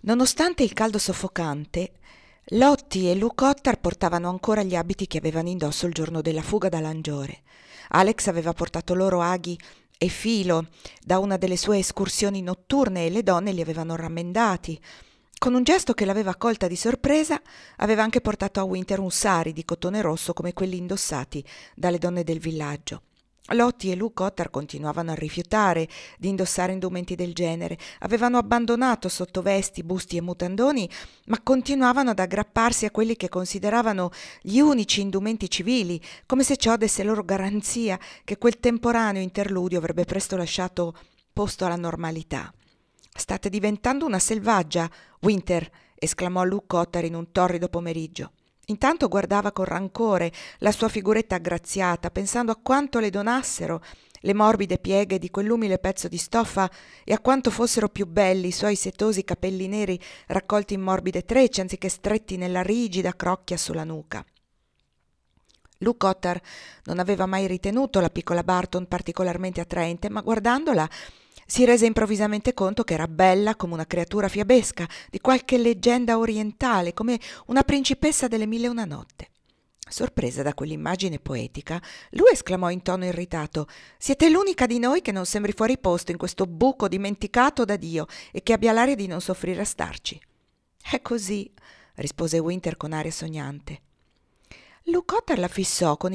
Nonostante il caldo soffocante, Lottie e Lou Cotter portavano ancora gli abiti che avevano indosso il giorno della fuga da Langiore. Alex aveva portato loro aghi e filo da una delle sue escursioni notturne e le donne li avevano rammendati. Con un gesto che l'aveva colta di sorpresa, aveva anche portato a Winter un sari di cotone rosso come quelli indossati dalle donne del villaggio. Lottie e Lou Cotter continuavano a rifiutare di indossare indumenti del genere, avevano abbandonato sottovesti, busti e mutandoni, ma continuavano ad aggrapparsi a quelli che consideravano gli unici indumenti civili, come se ciò desse loro garanzia che quel temporaneo interludio avrebbe presto lasciato posto alla normalità. «State diventando una selvaggia, Winter!» esclamò Lou Cotter in un torrido pomeriggio. Intanto guardava con rancore la sua figuretta aggraziata, pensando a quanto le donassero le morbide pieghe di quell'umile pezzo di stoffa e a quanto fossero più belli i suoi setosi capelli neri raccolti in morbide trecce anziché stretti nella rigida crocchia sulla nuca. Lou Cotter non aveva mai ritenuto la piccola Barton particolarmente attraente, ma guardandola si rese improvvisamente conto che era bella come una creatura fiabesca di qualche leggenda orientale, come una principessa delle 1001 notte. Sorpresa da quell'immagine poetica, lui esclamò in tono irritato: «Siete l'unica di noi che non sembri fuori posto in questo buco dimenticato da Dio e che abbia l'aria di non soffrire a starci». «È così», rispose Winter con aria sognante. Lou Cotter la fissò con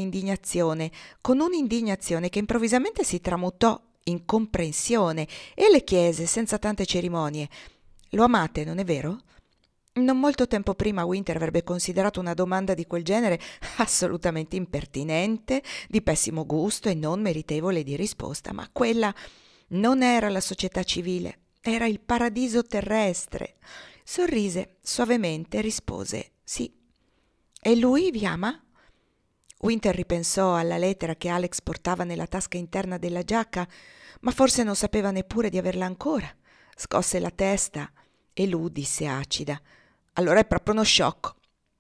un'indignazione che improvvisamente si tramutò in comprensione e le chiese senza tante cerimonie: «Lo amate, non è vero?» Non molto tempo prima Winter avrebbe considerato una domanda di quel genere assolutamente impertinente, di pessimo gusto e non meritevole di risposta, ma quella non era la società civile, era il paradiso terrestre. Sorrise suavemente e rispose «Sì». «E lui vi ama?» Winter ripensò alla lettera che Alex portava nella tasca interna della giacca, ma forse non sapeva neppure di averla ancora. Scosse la testa e Lou disse acida: «Allora è proprio uno sciocco».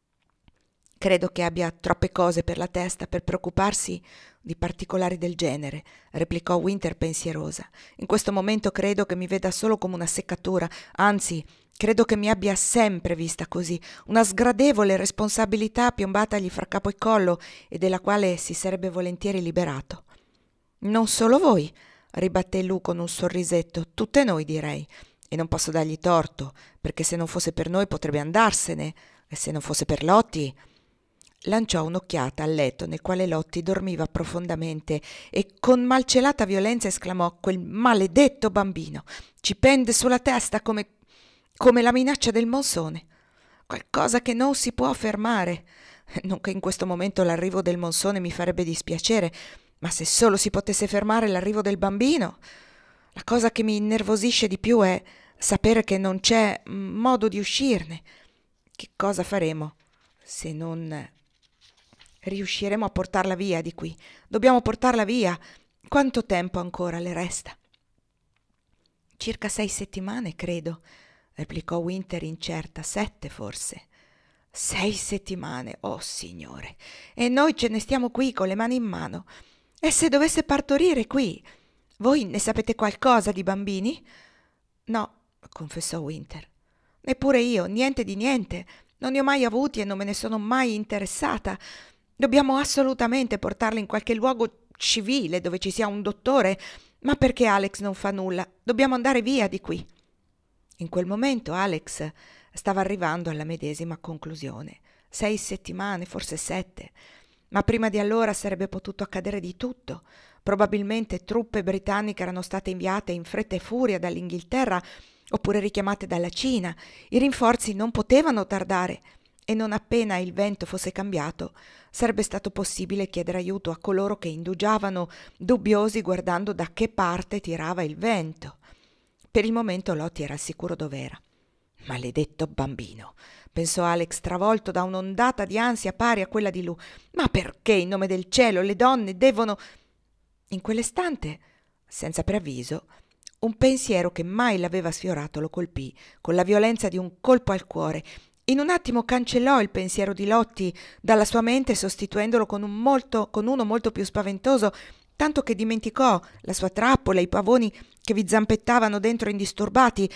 «Credo che abbia troppe cose per la testa per preoccuparsi di particolari del genere», replicò Winter pensierosa. «In questo momento credo che mi veda solo come una seccatura, anzi, credo che mi abbia sempre vista così, una sgradevole responsabilità piombatagli fra capo e collo e della quale si sarebbe volentieri liberato». «Non solo voi», ribatté Lou con un sorrisetto, «tutte noi direi. E non posso dargli torto, perché se non fosse per noi potrebbe andarsene, e se non fosse per Lottie». Lanciò un'occhiata al letto nel quale Lottie dormiva profondamente e con malcelata violenza esclamò: «Quel maledetto bambino! Ci pende sulla testa come la minaccia del monsone. Qualcosa che non si può fermare. Non che in questo momento l'arrivo del monsone mi farebbe dispiacere, ma se solo si potesse fermare l'arrivo del bambino. La cosa che mi innervosisce di più è sapere che non c'è modo di uscirne. Che cosa faremo se non riusciremo a portarla via di qui? Dobbiamo portarla via. Quanto tempo ancora le resta?» «Circa 6 settimane, credo», replicò Winter incerta. 7 forse. 6 settimane, oh signore, e noi ce ne stiamo qui con le mani in mano. E se dovesse partorire qui? Voi ne sapete qualcosa di bambini?» «No», confessò Winter. «Neppure io, niente di niente. Non ne ho mai avuti e non me ne sono mai interessata. Dobbiamo assolutamente portarla in qualche luogo civile dove ci sia un dottore. Ma perché Alex non fa nulla? Dobbiamo andare via di qui». In quel momento Alex stava arrivando alla medesima conclusione. 6 settimane, forse 7. Ma prima di allora sarebbe potuto accadere di tutto. Probabilmente truppe britanniche erano state inviate in fretta e furia dall'Inghilterra oppure richiamate dalla Cina. I rinforzi non potevano tardare e non appena il vento fosse cambiato sarebbe stato possibile chiedere aiuto a coloro che indugiavano dubbiosi guardando da che parte tirava il vento. Per il momento Lottie era al sicuro dov'era. «Maledetto bambino», pensò Alex, travolto da un'ondata di ansia pari a quella di Lou. «Ma perché, in nome del cielo, le donne devono...» In quell'istante, senza preavviso, un pensiero che mai l'aveva sfiorato lo colpì con la violenza di un colpo al cuore. In un attimo cancellò il pensiero di Lottie dalla sua mente, sostituendolo con uno molto più spaventoso, tanto che dimenticò la sua trappola, i pavoni che vi zampettavano dentro indisturbati,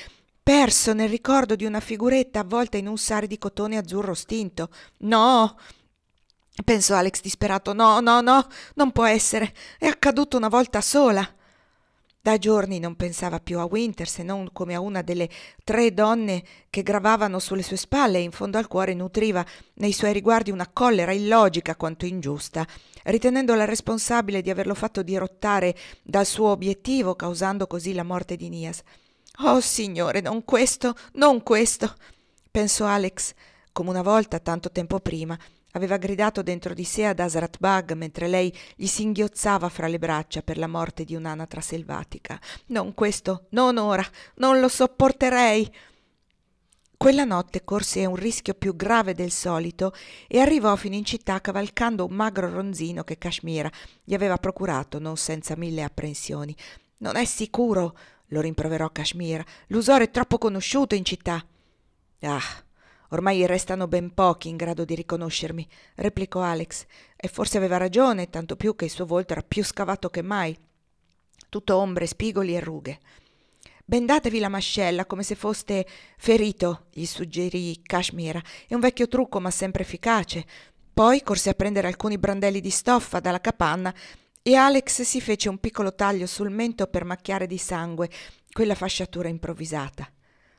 perso nel ricordo di una figuretta avvolta in un sari di cotone azzurro stinto. No, pensò Alex disperato, no, no, no, non può essere, è accaduto una volta sola. Da giorni non pensava più a Winter se non come a una delle 3 donne che gravavano sulle sue spalle e in fondo al cuore nutriva nei suoi riguardi una collera illogica quanto ingiusta, ritenendola responsabile di averlo fatto dirottare dal suo obiettivo, causando così la morte di Nias. «Oh, Signore, non questo, non questo!» pensò Alex, come una volta, tanto tempo prima, aveva gridato dentro di sé ad Hazrat Bag mentre lei gli singhiozzava fra le braccia per la morte di un'anatra selvatica. «Non questo, non ora, non lo sopporterei!» Quella notte corse un rischio più grave del solito e arrivò fino in città cavalcando un magro ronzino che Kashmir gli aveva procurato, non senza 1000 apprensioni. «Non è sicuro», lo rimproverò Kashmir, «l'usore è troppo conosciuto in città». «Ah, ormai restano ben pochi in grado di riconoscermi», replicò Alex, e forse aveva ragione, tanto più che il suo volto era più scavato che mai, tutto ombre, spigoli e rughe. «Bendatevi la mascella come se foste ferito», gli suggerì Kashmir. «È un vecchio trucco ma sempre efficace». Poi corse a prendere alcuni brandelli di stoffa dalla capanna e Alex si fece un piccolo taglio sul mento per macchiare di sangue quella fasciatura improvvisata.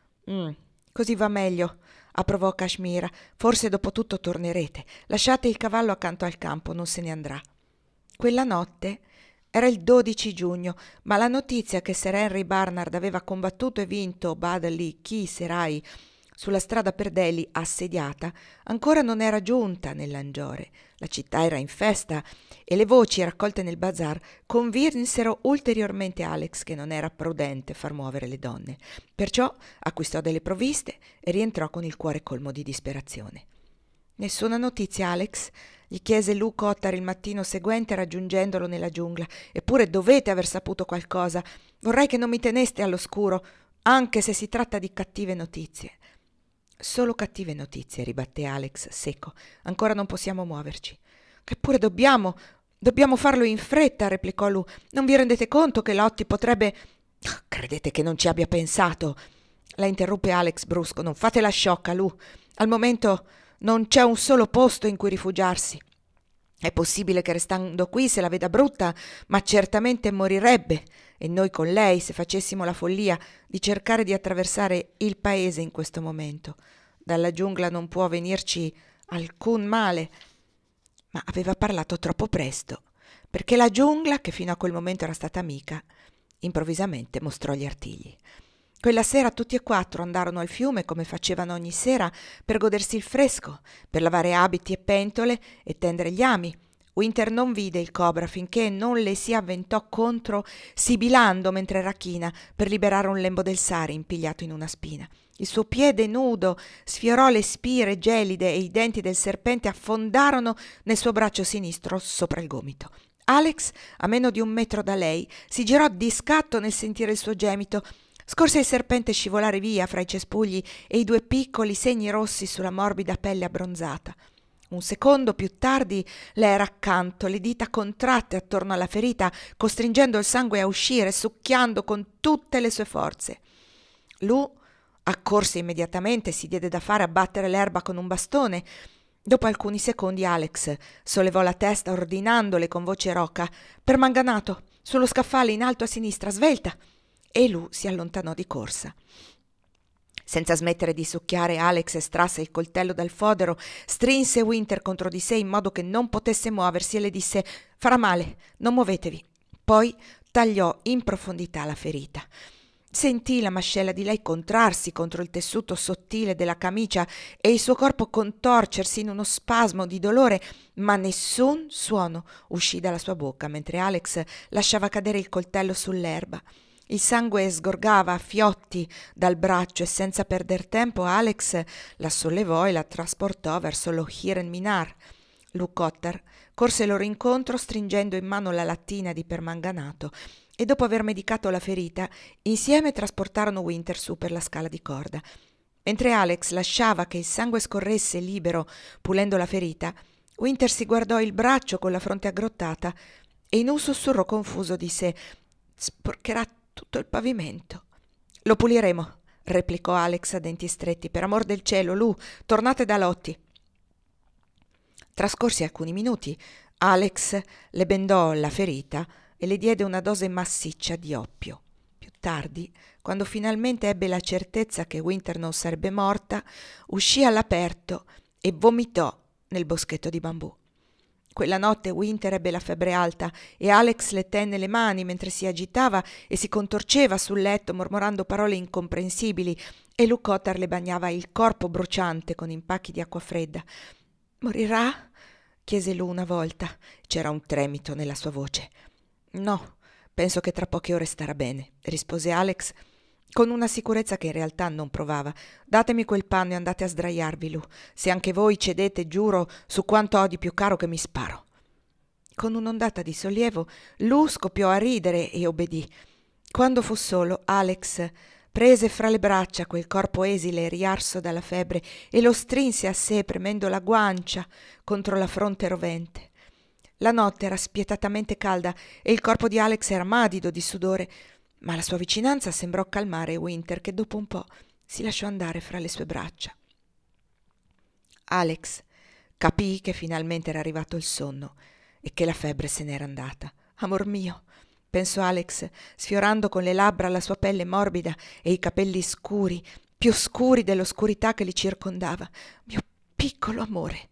Così va meglio», approvò Kashmir. «Forse dopo tutto tornerete. Lasciate il cavallo accanto al campo, non se ne andrà». Quella notte era il 12 giugno, ma la notizia che Sir Henry Barnard aveva combattuto e vinto Bad Ali Ki Serai sulla strada per Delhi assediata ancora non era giunta nell'Angiore. La città era in festa e le voci raccolte nel bazar convinsero ulteriormente Alex che non era prudente far muovere le donne. Perciò acquistò delle provviste e rientrò con il cuore colmo di disperazione. «Nessuna notizia, Alex?» gli chiese Lou Cottar il mattino seguente raggiungendolo nella giungla. «Eppure dovete aver saputo qualcosa. Vorrei che non mi teneste all'oscuro, anche se si tratta di cattive notizie». «Solo cattive notizie», ribatté Alex secco. «Ancora non possiamo muoverci». «Eppure dobbiamo farlo in fretta», replicò Lou. «Non vi rendete conto che Lottie potrebbe...» «Credete che non ci abbia pensato?» la interruppe Alex brusco. «Non fate la sciocca, Lou. Al momento non c'è un solo posto in cui rifugiarsi. È possibile che restando qui se la veda brutta, ma certamente morirebbe, e noi con lei se facessimo la follia di cercare di attraversare il paese in questo momento. Dalla giungla non può venirci alcun male». Ma aveva parlato troppo presto, perché la giungla, che fino a quel momento era stata amica, improvvisamente mostrò gli artigli. Quella sera tutti e 4 andarono al fiume come facevano ogni sera per godersi il fresco, per lavare abiti e pentole e tendere gli ami. Winter non vide il cobra finché non le si avventò contro sibilando mentre era china per liberare un lembo del sari impigliato in una spina. Il suo piede nudo sfiorò le spire gelide e i denti del serpente affondarono nel suo braccio sinistro sopra il gomito. Alex, a meno di 1 metro da lei, si girò di scatto nel sentire il suo gemito. Scorse il serpente scivolare via fra i cespugli e i 2 piccoli segni rossi sulla morbida pelle abbronzata. Un secondo più tardi le era accanto, le dita contratte attorno alla ferita, costringendo il sangue a uscire, succhiando con tutte le sue forze. Lou accorse immediatamente, si diede da fare a battere l'erba con un bastone. Dopo alcuni secondi Alex sollevò la testa ordinandole con voce roca: «Permanganato, sullo scaffale in alto a sinistra, svelta!» E Lou si allontanò di corsa. Senza smettere di succhiare, Alex estrasse il coltello dal fodero, strinse Winter contro di sé in modo che non potesse muoversi e le disse: «Farà male, non muovetevi». Poi tagliò in profondità la ferita. Sentì la mascella di lei contrarsi contro il tessuto sottile della camicia e il suo corpo contorcersi in uno spasmo di dolore, ma nessun suono uscì dalla sua bocca mentre Alex lasciava cadere il coltello sull'erba. Il sangue sgorgava a fiotti dal braccio e senza perder tempo Alex la sollevò e la trasportò verso lo Hiren Minar. Lou Cottar corse loro incontro stringendo in mano la lattina di permanganato e dopo aver medicato la ferita insieme trasportarono Winter su per la scala di corda. Mentre Alex lasciava che il sangue scorresse libero pulendo la ferita, Winter si guardò il braccio con la fronte aggrottata e in un sussurro confuso disse: «Sporcherà tutto il pavimento». «Lo puliremo», replicò Alex a denti stretti. Per amor del cielo, Lu, tornate da Lottie. Trascorsi alcuni minuti, Alex le bendò la ferita e le diede una dose massiccia di oppio. Più tardi, quando finalmente ebbe la certezza che Winter non sarebbe morta, uscì all'aperto e vomitò nel boschetto di bambù. Quella notte Winter ebbe la febbre alta e Alex le tenne le mani mentre si agitava e si contorceva sul letto mormorando parole incomprensibili, e Lu Cotter le bagnava il corpo bruciante con impacchi di acqua fredda. «Morirà?» chiese Lu una volta. C'era un tremito nella sua voce. «No, penso che tra poche ore starà bene», rispose Alex con una sicurezza che in realtà non provava. «Datemi quel panno e andate a sdraiarvi, Lu. Se anche voi cedete, giuro su quanto ho di più caro che mi sparo». Con un'ondata di sollievo, Lu scoppiò a ridere e obbedì. Quando fu solo, Alex prese fra le braccia quel corpo esile e riarso dalla febbre e lo strinse a sé, premendo la guancia contro la fronte rovente. La notte era spietatamente calda e il corpo di Alex era madido di sudore, ma la sua vicinanza sembrò calmare Winter, che dopo un po' si lasciò andare fra le sue braccia. Alex capì che finalmente era arrivato il sonno e che la febbre se n'era andata. «Amor mio», pensò Alex, sfiorando con le labbra la sua pelle morbida e i capelli scuri, più scuri dell'oscurità che li circondava. «Mio piccolo amore».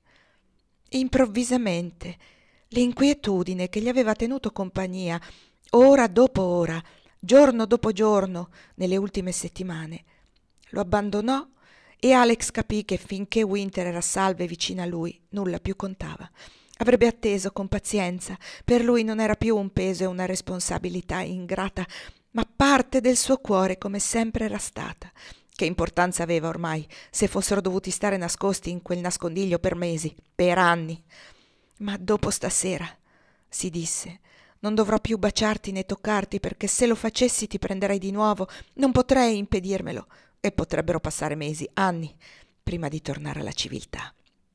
Improvvisamente l'inquietudine che gli aveva tenuto compagnia ora dopo ora, giorno dopo giorno, nelle ultime settimane, lo abbandonò e Alex capì che finché Winter era salva e vicina a lui, nulla più contava. Avrebbe atteso con pazienza. Per lui non era più un peso e una responsabilità ingrata, ma parte del suo cuore, come sempre era stata. Che importanza aveva ormai se fossero dovuti stare nascosti in quel nascondiglio per mesi, per anni? «Ma dopo stasera», si disse, «non dovrò più baciarti né toccarti, perché se lo facessi ti prenderei di nuovo. Non potrei impedirmelo, e potrebbero passare mesi, anni, prima di tornare alla civiltà».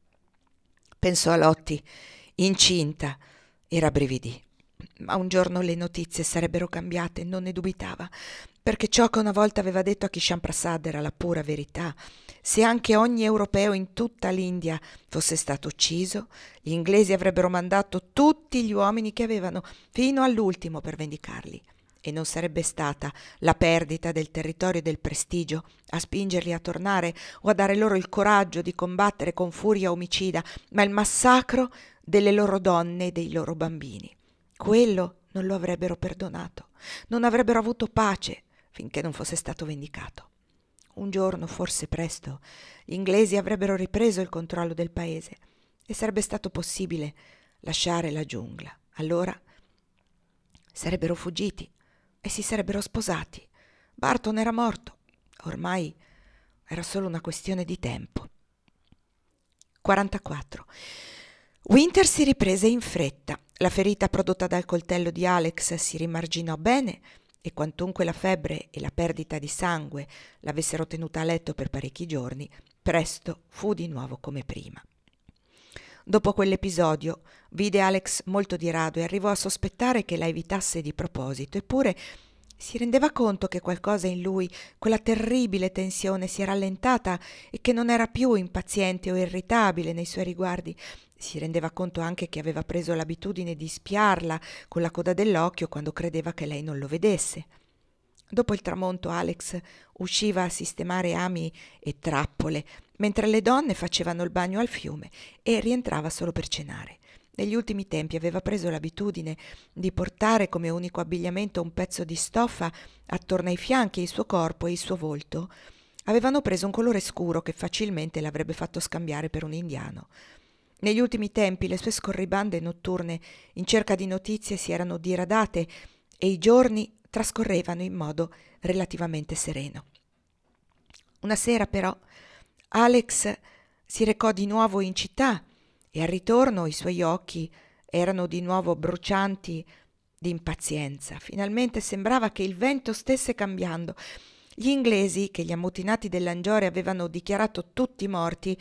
Pensò a Lottie, incinta, e rabbrividì. Ma un giorno le notizie sarebbero cambiate, non ne dubitava, perché ciò che una volta aveva detto a Kishan Prasad era la pura verità. Se anche ogni europeo in tutta l'India fosse stato ucciso, gli inglesi avrebbero mandato tutti gli uomini che avevano, fino all'ultimo, per vendicarli. E non sarebbe stata la perdita del territorio e del prestigio a spingerli a tornare o a dare loro il coraggio di combattere con furia omicida, ma il massacro delle loro donne e dei loro bambini. Quello non lo avrebbero perdonato, non avrebbero avuto pace finché non fosse stato vendicato. Un giorno, forse presto, gli inglesi avrebbero ripreso il controllo del paese e sarebbe stato possibile lasciare la giungla. Allora sarebbero fuggiti e si sarebbero sposati. Barton era morto, ormai era solo una questione di tempo. 44. Winter si riprese in fretta. La ferita prodotta dal coltello di Alex si rimarginò bene e quantunque la febbre e la perdita di sangue l'avessero tenuta a letto per parecchi giorni, presto fu di nuovo come prima. Dopo quell'episodio vide Alex molto di rado e arrivò a sospettare che la evitasse di proposito, eppure si rendeva conto che qualcosa in lui, quella terribile tensione, si era allentata e che non era più impaziente o irritabile nei suoi riguardi. Si rendeva conto anche che aveva preso l'abitudine di spiarla con la coda dell'occhio quando credeva che lei non lo vedesse. Dopo il tramonto Alex usciva a sistemare ami e trappole, mentre le donne facevano il bagno al fiume, e rientrava solo per cenare. Negli ultimi tempi aveva preso l'abitudine di portare come unico abbigliamento un pezzo di stoffa attorno ai fianchi, e il suo corpo e il suo volto avevano preso un colore scuro che facilmente l'avrebbe fatto scambiare per un indiano. Negli ultimi tempi le sue scorribande notturne in cerca di notizie si erano diradate e i giorni trascorrevano in modo relativamente sereno. Una sera però Alex si recò di nuovo in città e al ritorno i suoi occhi erano di nuovo brucianti di impazienza. Finalmente sembrava che il vento stesse cambiando. Gli inglesi, che gli ammutinati dell'Angiore avevano dichiarato tutti morti,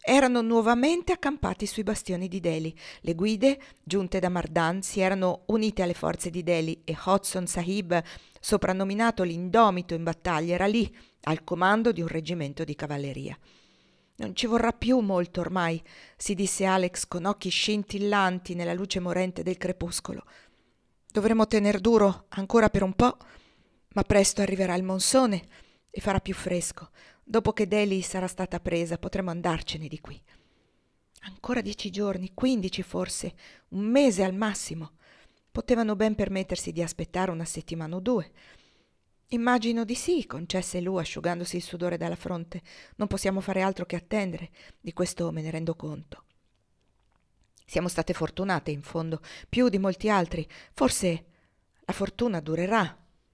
erano nuovamente accampati sui bastioni di Delhi. Le guide, giunte da Mardan, si erano unite alle forze di Delhi e Hodson Sahib, soprannominato l'Indomito in battaglia, era lì, al comando di un reggimento di cavalleria. «Non ci vorrà più molto ormai», si disse Alex con occhi scintillanti nella luce morente del crepuscolo. «Dovremo tener duro ancora per un po', ma presto arriverà il monsone e farà più fresco. Dopo che Delhi sarà stata presa potremo andarcene di qui. Ancora 10 giorni, 15 forse, un mese al massimo. Potevano ben permettersi di aspettare una settimana o 2. Immagino di sì, concesse Lu, asciugandosi il sudore dalla fronte. Non possiamo fare altro che attendere, di questo me ne rendo conto. Siamo state fortunate, in fondo, più di molti altri. Forse la fortuna durerà,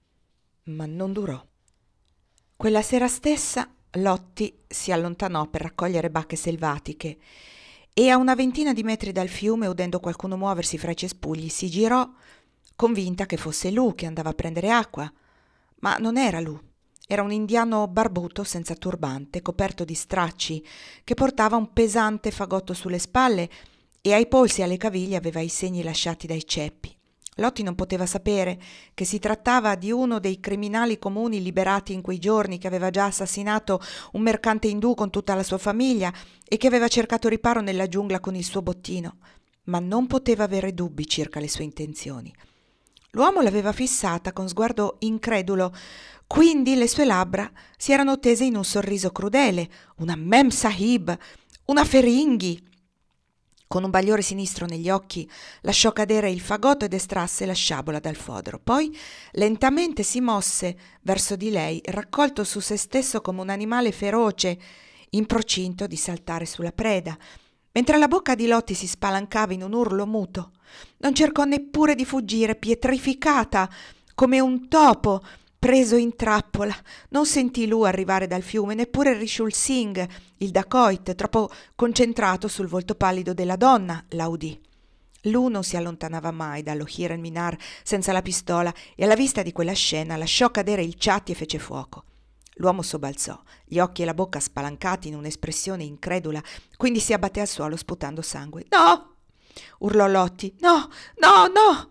ma non durò. Quella sera stessa Lotti si allontanò per raccogliere bacche selvatiche e a una ventina di metri dal fiume, udendo qualcuno muoversi fra i cespugli, si girò, convinta che fosse Lu che andava a prendere acqua. Ma non era Lu, era un indiano barbuto senza turbante, coperto di stracci, che portava un pesante fagotto sulle spalle e ai polsi e alle caviglie aveva i segni lasciati dai ceppi. Lotti non poteva sapere che si trattava di uno dei criminali comuni liberati in quei giorni, che aveva già assassinato un mercante indù con tutta la sua famiglia e che aveva cercato riparo nella giungla con il suo bottino, ma non poteva avere dubbi circa le sue intenzioni. L'uomo l'aveva fissata con sguardo incredulo, quindi le sue labbra si erano tese in un sorriso crudele. Una Mem Sahib, una Feringhi! Con un bagliore sinistro negli occhi lasciò cadere il fagotto ed estrasse la sciabola dal fodero. Poi lentamente si mosse verso di lei, raccolto su se stesso come un animale feroce, in procinto di saltare sulla preda, mentre la bocca di Lotti si spalancava in un urlo muto. Non cercò neppure di fuggire, pietrificata come un topo preso in trappola. Non sentì Lu arrivare dal fiume, neppure Rishul Singh, il dacoit, troppo concentrato sul volto pallido della donna, la udì. Lu non si allontanava mai dallo Hiran Minar senza la pistola e alla vista di quella scena lasciò cadere il ciatti e fece fuoco. L'uomo sobbalzò, gli occhi e la bocca spalancati in un'espressione incredula, quindi si abbatté al suolo sputando sangue. «No!» urlò Lotti. «No, no, no!»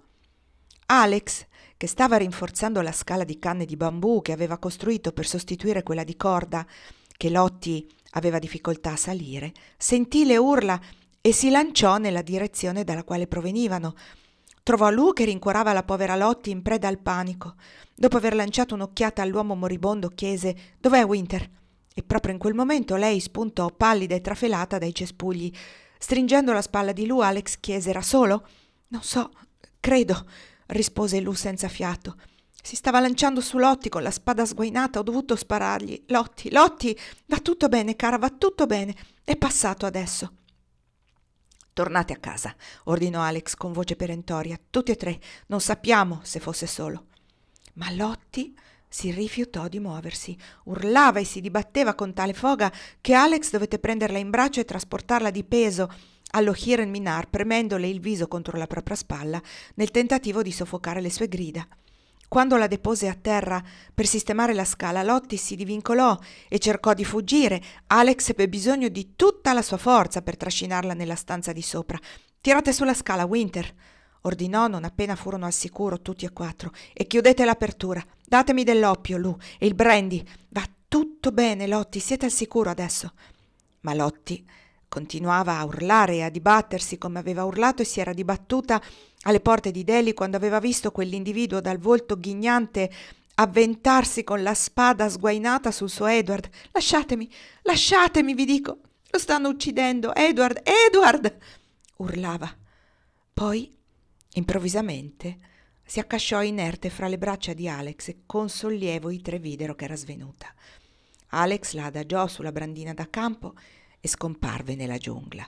Alex, che stava rinforzando la scala di canne di bambù che aveva costruito per sostituire quella di corda che Lotti aveva difficoltà a salire, sentì le urla e si lanciò nella direzione dalla quale provenivano. Trovò Lu che rincuorava la povera Lotti in preda al panico. Dopo aver lanciato un'occhiata all'uomo moribondo chiese: «Dov'è Winter?» E proprio in quel momento lei spuntò pallida e trafelata dai cespugli. Stringendo la spalla di Lu, Alex chiese: «Era solo?» «Non so, credo», rispose Lu senza fiato. «Si stava lanciando su Lotti con la spada sguainata, ho dovuto sparargli. Lotti, Lotti, va tutto bene, cara, va tutto bene. È passato adesso». «Tornate a casa», ordinò Alex con voce perentoria. «Tutti e 3, non sappiamo se fosse solo». Ma Lotti si rifiutò di muoversi, urlava e si dibatteva con tale foga che Alex dovette prenderla in braccio e trasportarla di peso allo Hiran Minar, premendole il viso contro la propria spalla nel tentativo di soffocare le sue grida. Quando la depose a terra per sistemare la scala, Lotti si divincolò e cercò di fuggire. Alex ebbe bisogno di tutta la sua forza per trascinarla nella stanza di sopra. «Tirate sulla scala, Winter», ordinò non appena furono al sicuro tutti e 4, «e chiudete l'apertura. Datemi dell'oppio, Lu, e il brandy. Va tutto bene, Lotti, siete al sicuro adesso». Ma Lotti continuava a urlare e a dibattersi come aveva urlato e si era dibattuta alle porte di Delhi quando aveva visto quell'individuo dal volto ghignante avventarsi con la spada sguainata sul suo Edward. «Lasciatemi, lasciatemi, vi dico, lo stanno uccidendo, Edward, Edward!» urlava. Poi, improvvisamente, si accasciò inerte fra le braccia di Alex e con sollievo i 3 videro che era svenuta. Alex la adagiò sulla brandina da campo e scomparve nella giungla.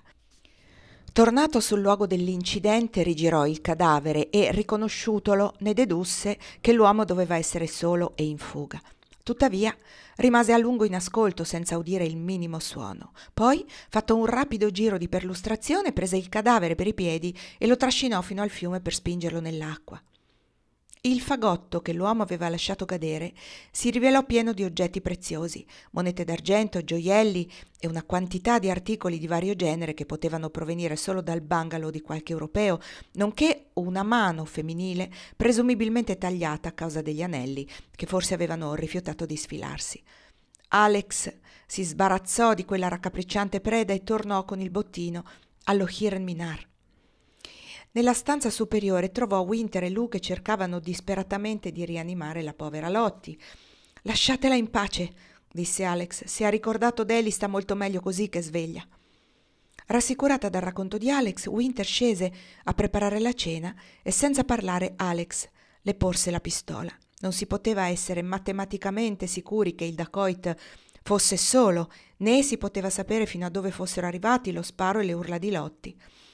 Tornato sul luogo dell'incidente, rigirò il cadavere e, riconosciutolo, ne dedusse che l'uomo doveva essere solo e in fuga. Tuttavia, rimase a lungo in ascolto senza udire il minimo suono. Poi, fatto un rapido giro di perlustrazione, prese il cadavere per i piedi e lo trascinò fino al fiume per spingerlo nell'acqua. Il fagotto che l'uomo aveva lasciato cadere si rivelò pieno di oggetti preziosi, monete d'argento, gioielli e una quantità di articoli di vario genere che potevano provenire solo dal bungalow di qualche europeo, nonché una mano femminile presumibilmente tagliata a causa degli anelli, che forse avevano rifiutato di sfilarsi. Alex si sbarazzò di quella raccapricciante preda e tornò con il bottino allo Hiren Minar. Nella stanza superiore trovò Winter e Lou che cercavano disperatamente di rianimare la povera Lottie. «Lasciatela in pace», disse Alex. «Si è ricordato d'Ellie, sta molto meglio così che sveglia». Rassicurata dal racconto di Alex, Winter scese a preparare la cena e senza parlare Alex le porse la pistola. Non si poteva essere matematicamente sicuri che il dacoit fosse solo, né si poteva sapere fino a dove fossero arrivati lo sparo e le urla di Lottie.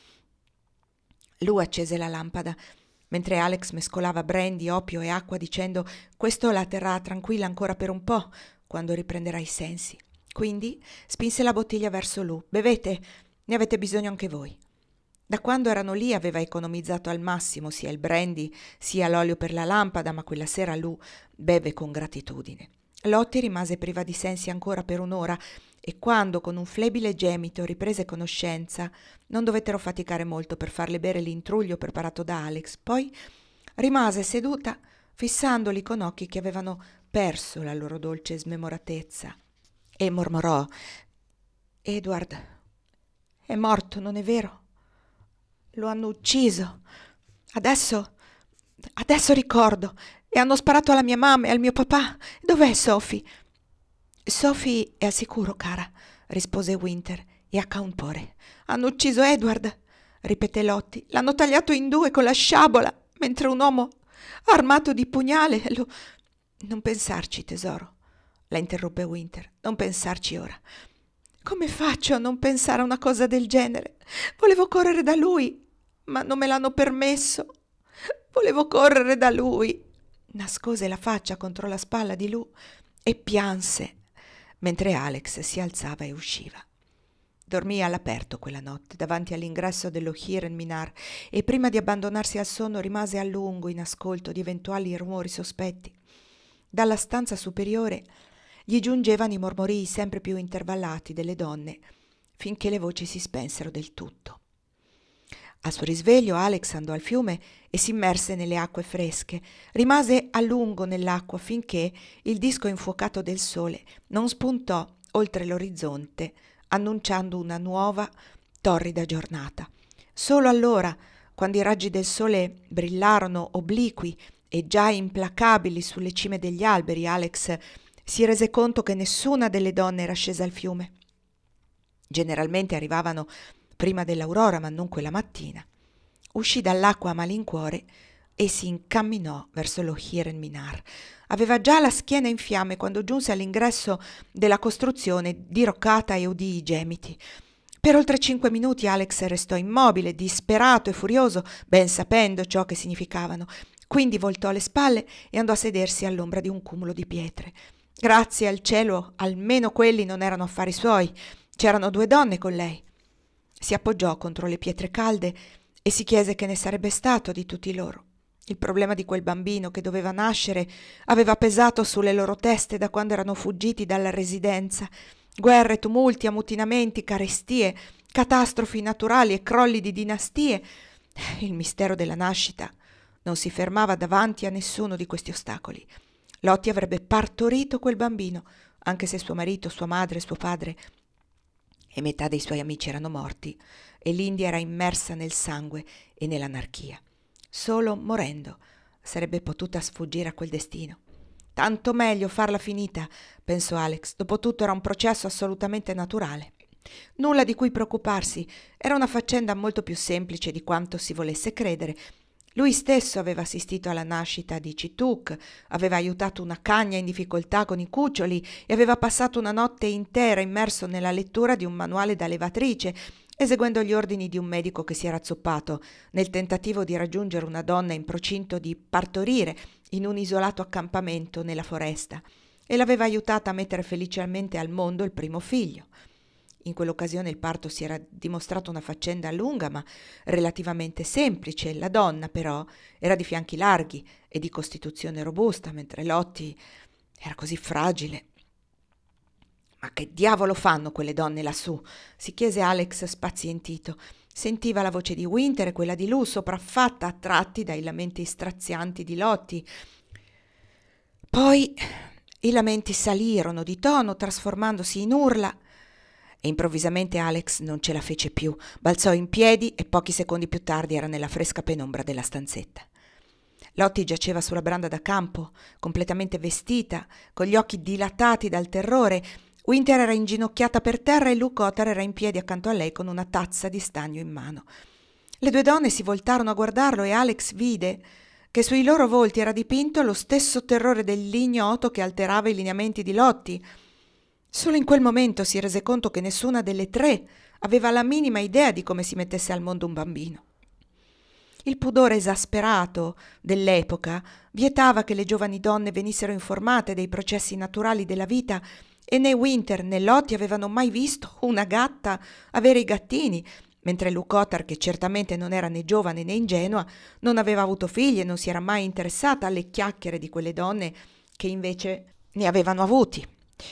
Lou accese la lampada, mentre Alex mescolava brandy, opio e acqua dicendo «Questo la terrà tranquilla ancora per un po', quando riprenderà i sensi». Quindi spinse la bottiglia verso Lou. «Bevete, ne avete bisogno anche voi». Da quando erano lì aveva economizzato al massimo sia il brandy sia l'olio per la lampada, ma quella sera Lou beve con gratitudine. Lottie rimase priva di sensi ancora per un'ora e quando con un flebile gemito riprese conoscenza non dovettero faticare molto per farle bere l'intruglio preparato da Alex. Poi rimase seduta fissandoli con occhi che avevano perso la loro dolce smemoratezza e mormorò: «Edward è morto, non è vero? Lo hanno ucciso. Adesso ricordo. E hanno sparato alla mia mamma e al mio papà. Dov'è Sophie?» «Sophie è al sicuro, cara», rispose Winter, «e a Cawnpore. Hanno ucciso Edward», ripeté Lottie. «L'hanno tagliato in due con la sciabola, mentre un uomo armato di pugnale lo...» «Non pensarci, tesoro», la interruppe Winter. «Non pensarci ora». «Come faccio a non pensare a una cosa del genere? Volevo correre da lui, ma non me l'hanno permesso. Volevo correre da lui». Nascose la faccia contro la spalla di Lou e pianse, mentre Alex si alzava e usciva. Dormì all'aperto quella notte, davanti all'ingresso dello Hiren Minar, e prima di abbandonarsi al sonno rimase a lungo in ascolto di eventuali rumori sospetti. Dalla stanza superiore gli giungevano i mormorii sempre più intervallati delle donne, finché le voci si spensero del tutto. Al suo risveglio Alex andò al fiume e si immerse nelle acque fresche. Rimase a lungo nell'acqua finché il disco infuocato del sole non spuntò oltre l'orizzonte, annunciando una nuova, torrida giornata. Solo allora, quando i raggi del sole brillarono obliqui e già implacabili sulle cime degli alberi, Alex si rese conto che nessuna delle donne era scesa al fiume. Generalmente arrivavano prima dell'aurora, ma non quella mattina. Uscì dall'acqua a malincuore e si incamminò verso lo Hiren Minar. Aveva già la schiena in fiamme quando giunse all'ingresso della costruzione diroccata e udì i gemiti. Per oltre 5 minuti Alex restò immobile, disperato e furioso, ben sapendo ciò che significavano. Quindi voltò le spalle e andò a sedersi all'ombra di un cumulo di pietre. Grazie al cielo, almeno quelli non erano affari suoi. C'erano 2 donne con lei. Si appoggiò contro le pietre calde e si chiese che ne sarebbe stato di tutti loro. Il problema di quel bambino che doveva nascere aveva pesato sulle loro teste da quando erano fuggiti dalla residenza. Guerre, tumulti, ammutinamenti, carestie, catastrofi naturali e crolli di dinastie. Il mistero della nascita non si fermava davanti a nessuno di questi ostacoli. Lottie avrebbe partorito quel bambino, anche se suo marito, sua madre, suo padre e metà dei suoi amici erano morti, e l'India era immersa nel sangue e nell'anarchia. Solo morendo sarebbe potuta sfuggire a quel destino. Tanto meglio farla finita, pensò Alex. Dopotutto era un processo assolutamente naturale. Nulla di cui preoccuparsi, era una faccenda molto più semplice di quanto si volesse credere. Lui stesso aveva assistito alla nascita di Cituk, aveva aiutato una cagna in difficoltà con i cuccioli e aveva passato una notte intera immerso nella lettura di un manuale da levatrice, eseguendo gli ordini di un medico che si era zoppato nel tentativo di raggiungere una donna in procinto di partorire in un isolato accampamento nella foresta, e l'aveva aiutata a mettere felicemente al mondo il primo figlio. In quell'occasione il parto si era dimostrato una faccenda lunga ma relativamente semplice. La donna, però, era di fianchi larghi e di costituzione robusta, mentre Lottie era così fragile. «Ma che diavolo fanno quelle donne lassù?» si chiese Alex spazientito. Sentiva la voce di Winter e quella di Lou sopraffatta a tratti dai lamenti strazianti di Lottie. Poi i lamenti salirono di tono, trasformandosi in urla, e improvvisamente Alex non ce la fece più. Balzò in piedi e pochi secondi più tardi era nella fresca penombra della stanzetta. Lottie giaceva sulla branda da campo, completamente vestita, con gli occhi dilatati dal terrore. Winter era inginocchiata per terra e Lou Cotter era in piedi accanto a lei con una tazza di stagno in mano. Le due donne si voltarono a guardarlo e Alex vide che sui loro volti era dipinto lo stesso terrore dell'ignoto che alterava i lineamenti di Lottie. Solo in quel momento si rese conto che nessuna delle tre aveva la minima idea di come si mettesse al mondo un bambino. Il pudore esasperato dell'epoca vietava che le giovani donne venissero informate dei processi naturali della vita e né Winter né Lottie avevano mai visto una gatta avere i gattini, mentre Lou Cotter, che certamente non era né giovane né ingenua, non aveva avuto figli e non si era mai interessata alle chiacchiere di quelle donne che invece ne avevano avuti.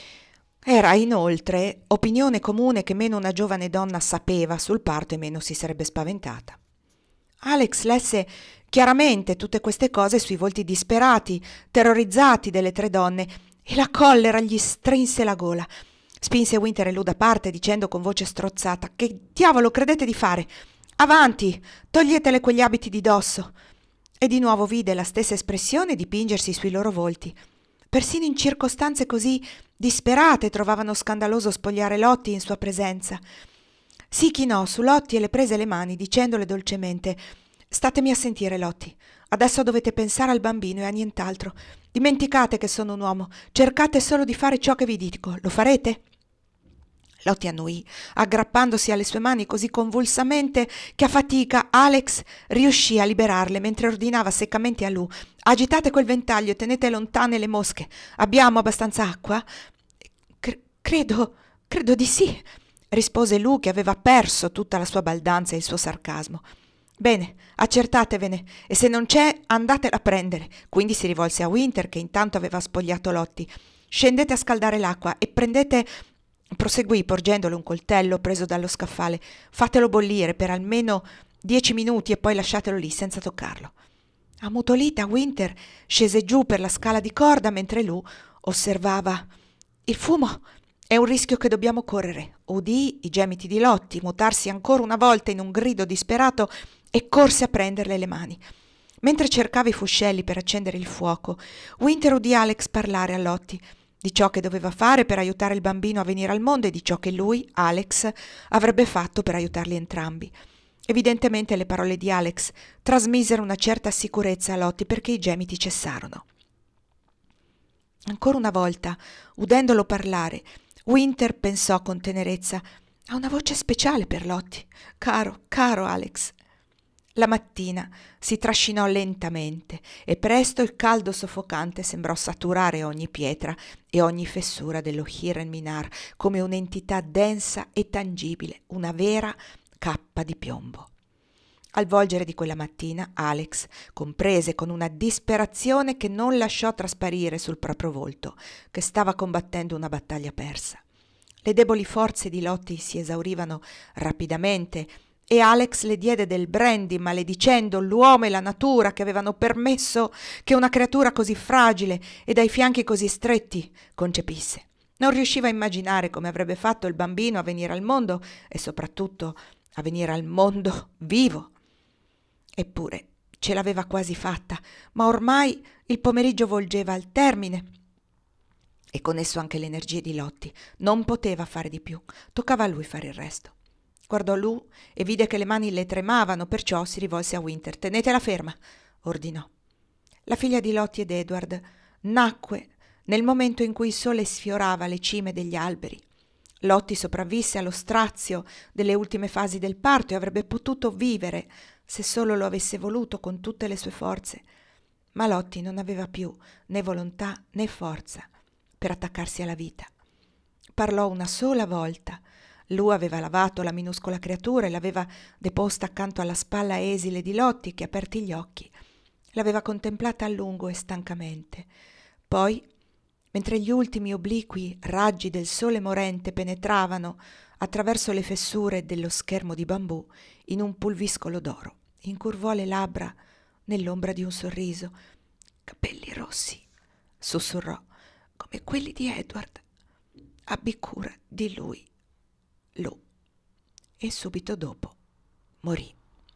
Era inoltre opinione comune che meno una giovane donna sapeva sul parto e meno si sarebbe spaventata. Alex lesse chiaramente tutte queste cose sui volti disperati, terrorizzati delle tre donne, e la collera gli strinse la gola. Spinse Winter e Lou da parte dicendo con voce strozzata: «Che diavolo credete di fare? Avanti, toglietele quegli abiti di dosso!» E di nuovo vide la stessa espressione dipingersi sui loro volti. Persino in circostanze così disperate trovavano scandaloso spogliare Lottie in sua presenza. Si chinò su Lottie e le prese le mani dicendole dolcemente: «Statemi a sentire, Lottie. Adesso dovete pensare al bambino e a nient'altro. Dimenticate che sono un uomo. Cercate solo di fare ciò che vi dico. Lo farete?» Lottie annuì, aggrappandosi alle sue mani così convulsamente che a fatica Alex riuscì a liberarle mentre ordinava seccamente a Lou: «Agitate quel ventaglio e tenete lontane le mosche. Abbiamo abbastanza acqua?» Credo di sì», rispose Lou, che aveva perso tutta la sua baldanza e il suo sarcasmo. «Bene, accertatevene, e se non c'è andatela a prendere». Quindi si rivolse a Winter, che intanto aveva spogliato Lottie. «Scendete a scaldare l'acqua e prendete...» Proseguì porgendole un coltello preso dallo scaffale. «Fatelo bollire per almeno 10 minuti e poi lasciatelo lì senza toccarlo». Ammutolita, Winter scese giù per la scala di corda mentre Lou osservava. «Il fumo è un rischio che dobbiamo correre». Udì i gemiti di Lottie mutarsi ancora una volta in un grido disperato e corse a prenderle le mani. Mentre cercava i fuscelli per accendere il fuoco, Winter udì Alex parlare a Lottie di ciò che doveva fare per aiutare il bambino a venire al mondo e di ciò che lui, Alex, avrebbe fatto per aiutarli entrambi. Evidentemente le parole di Alex trasmisero una certa sicurezza a Lottie, perché i gemiti cessarono. Ancora una volta, udendolo parlare, Winter pensò con tenerezza: «Ha una voce speciale per Lottie. Caro Alex». La mattina si trascinò lentamente e presto il caldo soffocante sembrò saturare ogni pietra e ogni fessura dello Hiren Minar come un'entità densa e tangibile, una vera cappa di piombo. Al volgere di quella mattina Alex comprese con una disperazione che non lasciò trasparire sul proprio volto che stava combattendo una battaglia persa. Le deboli forze di Lottie si esaurivano rapidamente e Alex le diede del brandy, maledicendo l'uomo e la natura che avevano permesso che una creatura così fragile e dai fianchi così stretti concepisse. Non riusciva a immaginare come avrebbe fatto il bambino a venire al mondo e soprattutto a venire al mondo vivo. Eppure ce l'aveva quasi fatta, ma ormai il pomeriggio volgeva al termine e con esso anche le energie di Lottie. Non poteva fare di più, toccava a lui fare il resto. Guardò Lou e vide che le mani le tremavano, perciò si rivolse a Winter. «Tenetela ferma», ordinò. La figlia di Lottie ed Edward nacque nel momento in cui il sole sfiorava le cime degli alberi. Lottie sopravvisse allo strazio delle ultime fasi del parto e avrebbe potuto vivere se solo lo avesse voluto con tutte le sue forze. Ma Lottie non aveva più né volontà né forza per attaccarsi alla vita. Parlò una sola volta, Lu aveva lavato la minuscola creatura e l'aveva deposta accanto alla spalla esile di Lottie, che, aperti gli occhi, l'aveva contemplata a lungo e stancamente. Poi, mentre gli ultimi obliqui raggi del sole morente penetravano attraverso le fessure dello schermo di bambù in un pulviscolo d'oro, incurvò le labbra nell'ombra di un sorriso. «Capelli rossi», sussurrò, «come quelli di Edward. Abbi cura di lui, Lu». E subito dopo morì.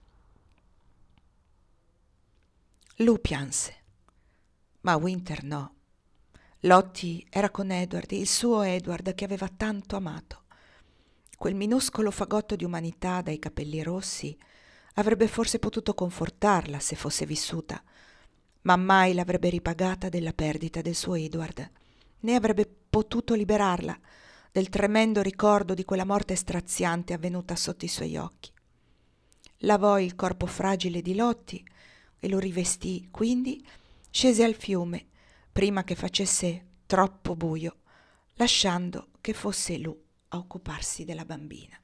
Lu pianse, ma Winter no. Lottie era con Edward, il suo Edward che aveva tanto amato. Quel minuscolo fagotto di umanità dai capelli rossi avrebbe forse potuto confortarla se fosse vissuta, ma mai l'avrebbe ripagata della perdita del suo Edward, né avrebbe potuto liberarla del tremendo ricordo di quella morte straziante avvenuta sotto i suoi occhi. Lavò il corpo fragile di Lottie e lo rivestì, quindi scese al fiume prima che facesse troppo buio, lasciando che fosse Lu a occuparsi della bambina.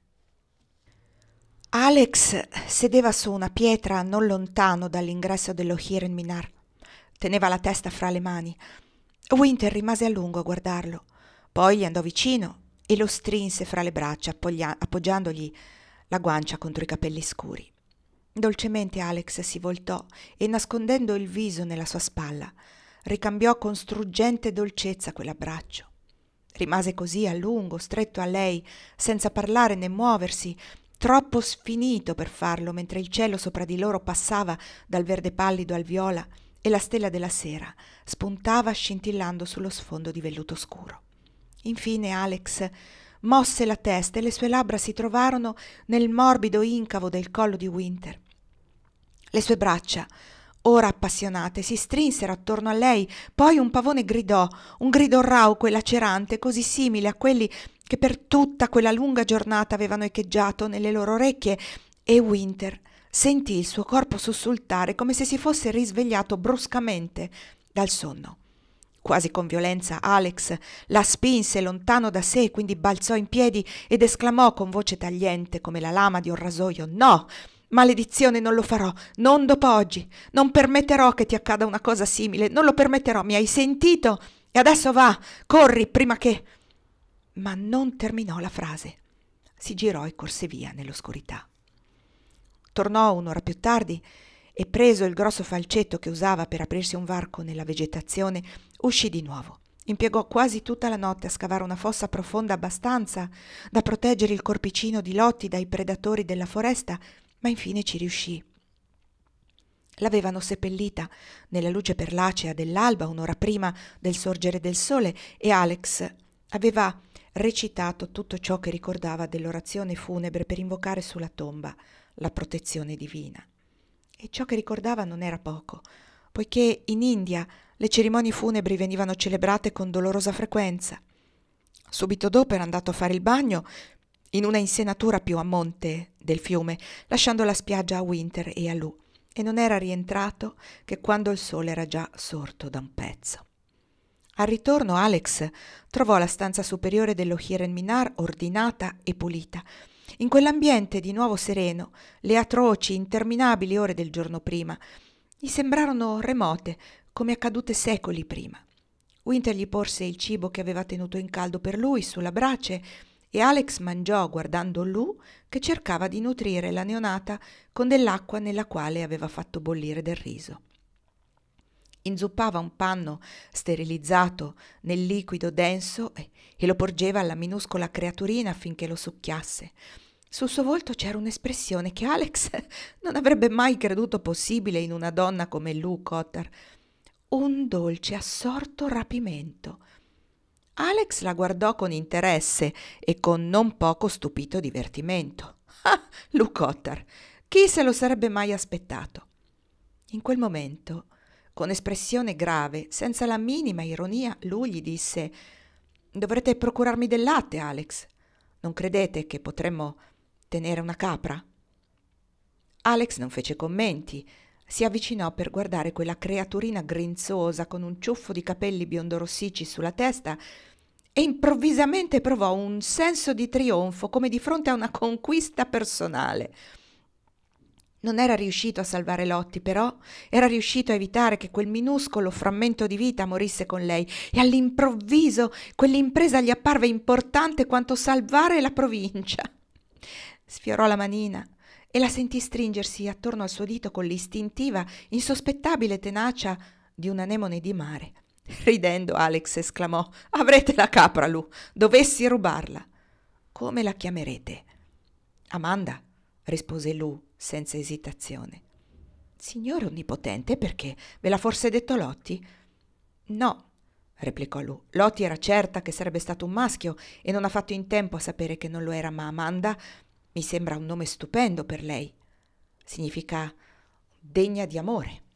Alex sedeva su una pietra non lontano dall'ingresso dello Hiren Minar. Teneva la testa fra le mani. Winter rimase a lungo a guardarlo, poi gli andò vicino e lo strinse fra le braccia, appoggiandogli la guancia contro i capelli scuri. Dolcemente Alex si voltò e, nascondendo il viso nella sua spalla, ricambiò con struggente dolcezza quell'abbraccio. Rimase così a lungo, stretto a lei, senza parlare né muoversi, troppo sfinito per farlo, mentre il cielo sopra di loro passava dal verde pallido al viola e la stella della sera spuntava scintillando sullo sfondo di velluto scuro. Infine Alex mosse la testa e le sue labbra si trovarono nel morbido incavo del collo di Winter. Le sue braccia, ora appassionate, si strinsero attorno a lei, poi un pavone gridò, un grido rauco e lacerante, così simile a quelli che per tutta quella lunga giornata avevano echeggiato nelle loro orecchie, e Winter sentì il suo corpo sussultare come se si fosse risvegliato bruscamente dal sonno. Quasi con violenza Alex la spinse lontano da sé, quindi balzò in piedi ed esclamò con voce tagliente come la lama di un rasoio: «No! Maledizione, non lo farò, non dopo oggi. Non permetterò che ti accada una cosa simile, non lo permetterò, mi hai sentito? E adesso va, corri prima che...» Ma non terminò la frase. Si girò e corse via nell'oscurità. Tornò un'ora più tardi e, preso il grosso falcetto che usava per aprirsi un varco nella vegetazione, uscì di nuovo. Impiegò quasi tutta la notte a scavare una fossa profonda abbastanza da proteggere il corpicino di Lottie dai predatori della foresta, ma infine ci riuscì. L'avevano seppellita nella luce perlacea dell'alba un'ora prima del sorgere del sole e Alex aveva recitato tutto ciò che ricordava dell'orazione funebre per invocare sulla tomba la protezione divina. E ciò che ricordava non era poco, poiché in India le cerimonie funebri venivano celebrate con dolorosa frequenza. Subito dopo era andato a fare il bagno in una insenatura più a monte del fiume, lasciando la spiaggia a Winter e a Lu, e non era rientrato che quando il sole era già sorto da un pezzo. Al ritorno Alex trovò la stanza superiore dello Hiren Minar ordinata e pulita. In quell'ambiente di nuovo sereno, le atroci, interminabili ore del giorno prima gli sembrarono remote, come accadute secoli prima. Winter gli porse il cibo che aveva tenuto in caldo per lui sulla brace e Alex mangiò guardando Lu che cercava di nutrire la neonata con dell'acqua nella quale aveva fatto bollire del riso. Inzuppava un panno sterilizzato nel liquido denso e lo porgeva alla minuscola creaturina affinché lo succhiasse. Sul suo volto c'era un'espressione che Alex non avrebbe mai creduto possibile in una donna come Lu Cotter. Un dolce assorto rapimento. Alex la guardò con interesse e con non poco stupito divertimento. Ah, Lu Cotter! Chi se lo sarebbe mai aspettato? In quel momento, con espressione grave, senza la minima ironia, Lu gli disse: «Dovrete procurarmi del latte, Alex. Non credete che potremmo tenere una capra?» Alex non fece commenti. Si avvicinò per guardare quella creaturina grinzosa con un ciuffo di capelli biondo-rossicci sulla testa e improvvisamente provò un senso di trionfo come di fronte a una conquista personale. Non era riuscito a salvare Lotti, però era riuscito a evitare che quel minuscolo frammento di vita morisse con lei, e all'improvviso quell'impresa gli apparve importante quanto salvare la provincia. Sfiorò la manina e la sentì stringersi attorno al suo dito con l'istintiva, insospettabile tenacia di un'anemone di mare. Ridendo, Alex esclamò: «Avrete la capra, Lu, dovessi rubarla». «Come la chiamerete?» «Amanda», rispose Lu senza esitazione. «Signore onnipotente, perché? Ve l'ha forse detto Lotti?» «No», replicò Lu. «Lotti era certa che sarebbe stato un maschio e non ha fatto in tempo a sapere che non lo era, ma Amanda mi sembra un nome stupendo per lei. Significa degna di amore».